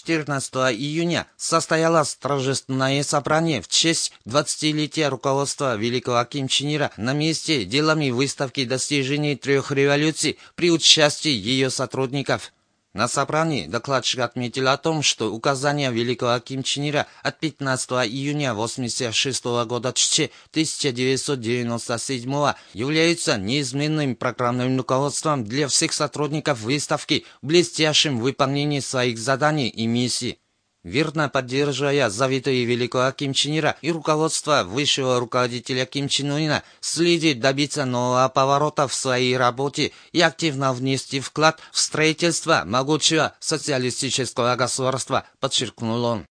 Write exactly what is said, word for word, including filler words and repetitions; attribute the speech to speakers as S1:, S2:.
S1: четырнадцатого июня состоялось торжественное собрание в честь двадцатилетия руководства великого Ким Чен Ира на месте делами выставки достижений трех революций при участии ее сотрудников. На собрании докладчик отметил о том, что указания великого Ким Чен Ира от пятнадцатого июня восемьдесят шестого года тысяча девятьсот девяносто седьмого являются неизменным программным руководством для всех сотрудников выставки в блестящем выполнении своих заданий и миссий. Верно поддерживая заветы великого Ким Чен Ира и руководство высшего руководителя Ким Чен Ына, следует добиться нового поворота в своей работе и активно внести вклад в строительство могучего социалистического государства, подчеркнул он.